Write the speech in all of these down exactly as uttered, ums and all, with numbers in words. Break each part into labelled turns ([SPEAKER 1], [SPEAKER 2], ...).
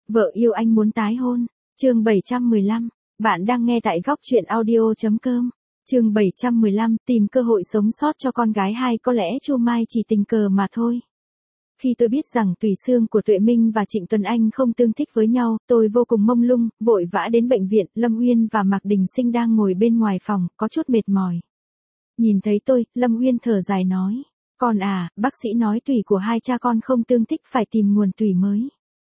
[SPEAKER 1] Vợ yêu anh muốn tái hôn. Chương bảy trăm mười lăm. Bạn đang nghe tại góc truyện audio.com. Chương bảy trăm mười lăm, tìm cơ hội sống sót cho con gái hai, có lẽ Chu Mai chỉ tình cờ mà thôi. Khi tôi biết rằng tủy xương của Tuệ Minh và Trịnh Tuấn Anh không tương thích với nhau, tôi vô cùng mông lung, vội vã đến bệnh viện. Lâm Uyên và Mạc Đình Sinh đang ngồi bên ngoài phòng, có chút mệt mỏi. Nhìn thấy tôi, Lâm Uyên thở dài nói, con à, bác sĩ nói tủy của hai cha con không tương thích, phải tìm nguồn tủy mới.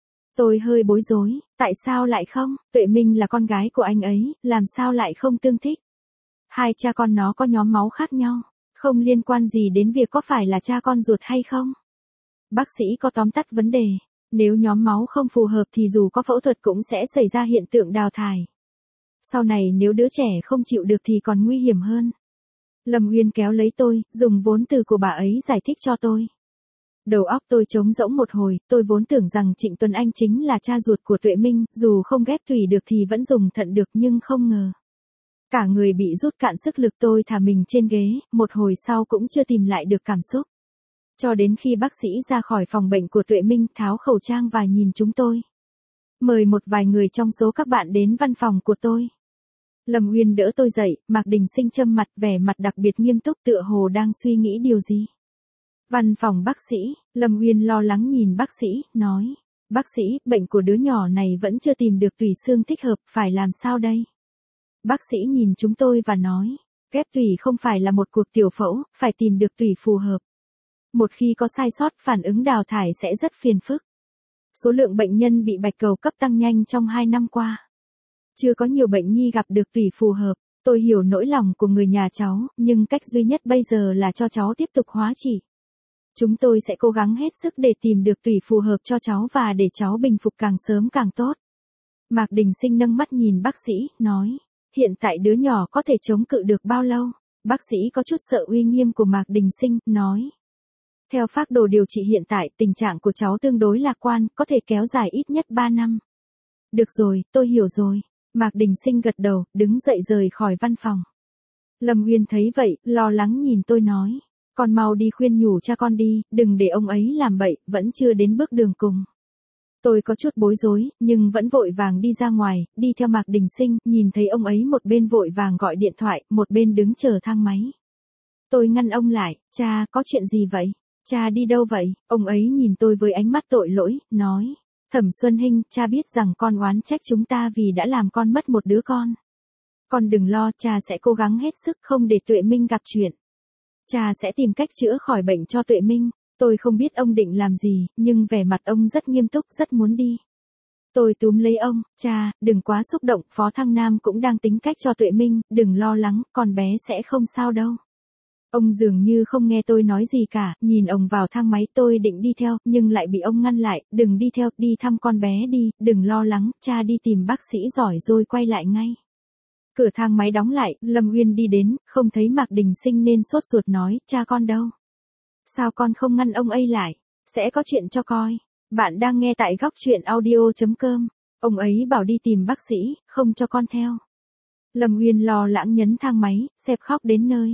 [SPEAKER 1] Tôi hơi bối rối, tại sao lại không? Tuệ Minh là con gái của anh ấy, làm sao lại không tương thích? Hai cha con nó có nhóm máu khác nhau, không liên quan gì đến việc có phải là cha con ruột hay không. Bác sĩ có tóm tắt vấn đề, nếu nhóm máu không phù hợp thì dù có phẫu thuật cũng sẽ xảy ra hiện tượng đào thải. Sau này nếu đứa trẻ không chịu được thì còn nguy hiểm hơn. Lâm Uyên kéo lấy tôi, dùng vốn từ của bà ấy giải thích cho tôi. Đầu óc tôi trống rỗng một hồi, tôi vốn tưởng rằng Trịnh Tuấn Anh chính là cha ruột của Tuệ Minh, dù không ghép tủy được thì vẫn dùng thận được, nhưng không ngờ. Cả người bị rút cạn sức lực, tôi thả mình trên ghế, một hồi sau cũng chưa tìm lại được cảm xúc. Cho đến khi bác sĩ ra khỏi phòng bệnh của Tuệ Minh, tháo khẩu trang và nhìn chúng tôi. Mời một vài người trong số các bạn đến văn phòng của tôi. Lâm Uyên đỡ tôi dậy, Mạc Đình Sinh châm mặt, vẻ mặt đặc biệt nghiêm túc, tựa hồ đang suy nghĩ điều gì. Văn phòng bác sĩ, Lâm Uyên lo lắng nhìn bác sĩ, nói, bác sĩ, bệnh của đứa nhỏ này vẫn chưa tìm được tủy xương thích hợp, phải làm sao đây? Bác sĩ nhìn chúng tôi và nói, ghép tủy không phải là một cuộc tiểu phẫu, phải tìm được tủy phù hợp. Một khi có sai sót, phản ứng đào thải sẽ rất phiền phức. Số lượng bệnh nhân bị bạch cầu cấp tăng nhanh trong hai năm qua. Chưa có nhiều bệnh nhi gặp được tủy phù hợp. Tôi hiểu nỗi lòng của người nhà cháu, nhưng cách duy nhất bây giờ là cho cháu tiếp tục hóa trị. Chúng tôi sẽ cố gắng hết sức để tìm được tủy phù hợp cho cháu và để cháu bình phục càng sớm càng tốt. Mạc Đình Sinh nâng mắt nhìn bác sĩ, nói, hiện tại đứa nhỏ có thể chống cự được bao lâu? Bác sĩ có chút sợ uy nghiêm của Mạc Đình Sinh, nói. Theo phác đồ điều trị hiện tại, tình trạng của cháu tương đối lạc quan, có thể kéo dài ít nhất ba năm. Được rồi, tôi hiểu rồi. Mạc Đình Sinh gật đầu, đứng dậy rời khỏi văn phòng. Lâm Uyên thấy vậy, lo lắng nhìn tôi nói, con mau đi khuyên nhủ cha con đi, đừng để ông ấy làm bậy, vẫn chưa đến bước đường cùng. Tôi có chút bối rối, nhưng vẫn vội vàng đi ra ngoài, đi theo Mạc Đình Sinh, nhìn thấy ông ấy một bên vội vàng gọi điện thoại, một bên đứng chờ thang máy. Tôi ngăn ông lại, cha, có chuyện gì vậy? Cha đi đâu vậy? Ông ấy nhìn tôi với ánh mắt tội lỗi, nói, Thẩm Xuân Hinh, cha biết rằng con oán trách chúng ta vì đã làm con mất một đứa con. Con đừng lo, cha sẽ cố gắng hết sức không để Tuệ Minh gặp chuyện. Cha sẽ tìm cách chữa khỏi bệnh cho Tuệ Minh. Tôi không biết ông định làm gì, nhưng vẻ mặt ông rất nghiêm túc, rất muốn đi. Tôi túm lấy ông, cha, đừng quá xúc động, Phó Thăng Nam cũng đang tính cách cho Tuệ Minh, đừng lo lắng, con bé sẽ không sao đâu. Ông dường như không nghe tôi nói gì cả, nhìn ông vào thang máy. Tôi định đi theo, nhưng lại bị ông ngăn lại, đừng đi theo, đi thăm con bé đi, đừng lo lắng, cha đi tìm bác sĩ giỏi rồi quay lại ngay. Cửa thang máy đóng lại, Lâm Uyên đi đến, không thấy Mạc Đình Sinh nên sốt ruột nói, cha con đâu? Sao con không ngăn ông ấy lại? Sẽ có chuyện cho coi. Bạn đang nghe tại góc truyện audio.com. Ông ấy bảo đi tìm bác sĩ, không cho con theo. Lâm Uyên lo lắng nhấn thang máy, xẹp khóc đến nơi.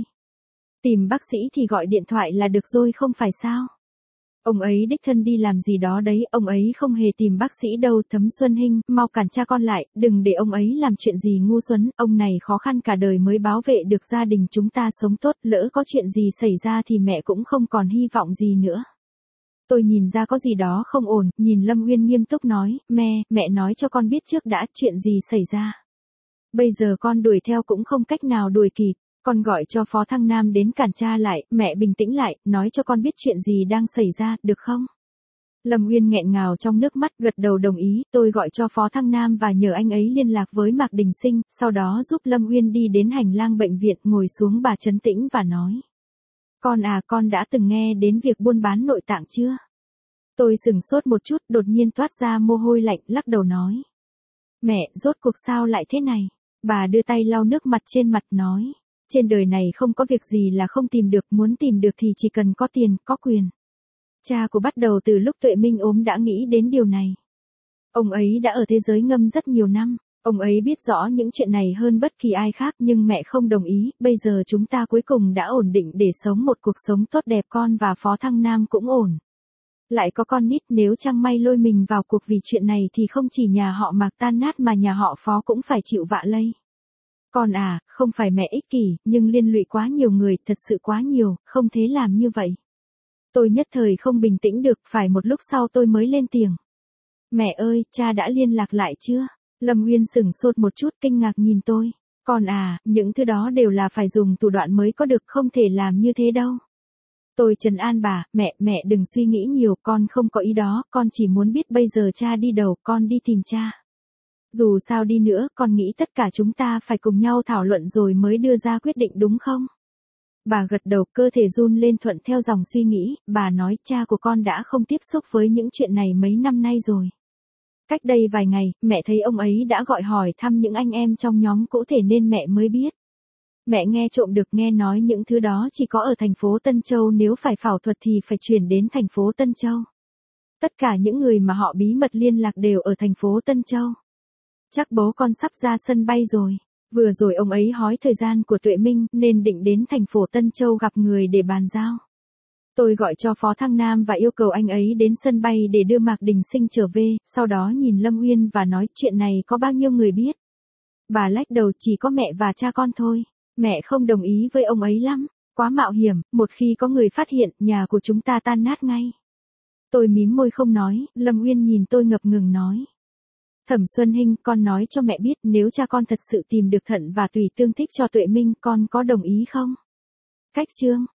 [SPEAKER 1] Tìm bác sĩ thì gọi điện thoại là được rồi không phải sao? Ông ấy đích thân đi làm gì đó đấy, ông ấy không hề tìm bác sĩ đâu. Thấm Xuân Hinh, mau cản cha con lại, đừng để ông ấy làm chuyện gì ngu xuẩn, ông này khó khăn cả đời mới bảo vệ được gia đình chúng ta sống tốt, lỡ có chuyện gì xảy ra thì mẹ cũng không còn hy vọng gì nữa. Tôi nhìn ra có gì đó không ổn, nhìn Lâm Uyên nghiêm túc nói, mẹ, mẹ nói cho con biết trước đã, chuyện gì xảy ra. Bây giờ con đuổi theo cũng không cách nào đuổi kịp. Con gọi cho Phó Thăng Nam đến cản cha lại, mẹ bình tĩnh lại, nói cho con biết chuyện gì đang xảy ra, được không? Lâm Uyên nghẹn ngào trong nước mắt, gật đầu đồng ý. Tôi gọi cho Phó Thăng Nam và nhờ anh ấy liên lạc với Mạc Đình Sinh, sau đó giúp Lâm Uyên đi đến hành lang bệnh viện, ngồi xuống. Bà trấn tĩnh và nói, con à, con đã từng nghe đến việc buôn bán nội tạng chưa? Tôi sửng sốt một chút, đột nhiên toát ra mồ hôi lạnh, lắc đầu nói, mẹ, rốt cuộc sao lại thế này? Bà đưa tay lau nước mặt trên mặt, nói, trên đời này không có việc gì là không tìm được, muốn tìm được thì chỉ cần có tiền, có quyền. Cha của bắt đầu từ lúc Tuệ Minh ốm đã nghĩ đến điều này. Ông ấy đã ở thế giới ngầm rất nhiều năm, ông ấy biết rõ những chuyện này hơn bất kỳ ai khác, nhưng mẹ không đồng ý. Bây giờ chúng ta cuối cùng đã ổn định để sống một cuộc sống tốt đẹp, con và Phó Thăng Nam cũng ổn. Lại có con nít, nếu Trang May lôi mình vào cuộc vì chuyện này thì không chỉ nhà họ Mạc tan nát mà nhà họ Phó cũng phải chịu vạ lây. Con à, không phải mẹ ích kỷ, nhưng liên lụy quá nhiều người, thật sự quá nhiều, không thể làm như vậy. Tôi nhất thời không bình tĩnh được, phải một lúc sau tôi mới lên tiếng. Mẹ ơi, cha đã liên lạc lại chưa? Lâm Uyên sửng sốt một chút kinh ngạc nhìn tôi. Con à, những thứ đó đều là phải dùng thủ đoạn mới có được, không thể làm như thế đâu. Tôi trấn an bà, mẹ, mẹ đừng suy nghĩ nhiều, con không có ý đó, con chỉ muốn biết bây giờ cha đi đâu, con đi tìm cha. Dù sao đi nữa, con nghĩ tất cả chúng ta phải cùng nhau thảo luận rồi mới đưa ra quyết định đúng không? Bà gật đầu, cơ thể run lên thuận theo dòng suy nghĩ, bà nói cha của con đã không tiếp xúc với những chuyện này mấy năm nay rồi. Cách đây vài ngày, mẹ thấy ông ấy đã gọi hỏi thăm những anh em trong nhóm cũ thể nên mẹ mới biết. Mẹ nghe trộm được, nghe nói những thứ đó chỉ có ở thành phố Tân Châu, nếu phải phẫu thuật thì phải chuyển đến thành phố Tân Châu. Tất cả những người mà họ bí mật liên lạc đều ở thành phố Tân Châu. Chắc bố con sắp ra sân bay rồi. Vừa rồi ông ấy hỏi thời gian của Tuệ Minh nên định đến thành phố Tân Châu gặp người để bàn giao. Tôi gọi cho Phó Thăng Nam và yêu cầu anh ấy đến sân bay để đưa Mạc Đình Sinh trở về, sau đó nhìn Lâm Uyên và nói chuyện này có bao nhiêu người biết. Bà lách đầu, chỉ có mẹ và cha con thôi. Mẹ không đồng ý với ông ấy lắm, quá mạo hiểm, một khi có người phát hiện, nhà của chúng ta tan nát ngay. Tôi mím môi không nói, Lâm Uyên nhìn tôi ngập ngừng nói. Thẩm Xuân Hinh, con nói cho mẹ biết nếu cha con thật sự tìm được thận và tùy tương thích cho Tuệ Minh, con có đồng ý không? Cách chương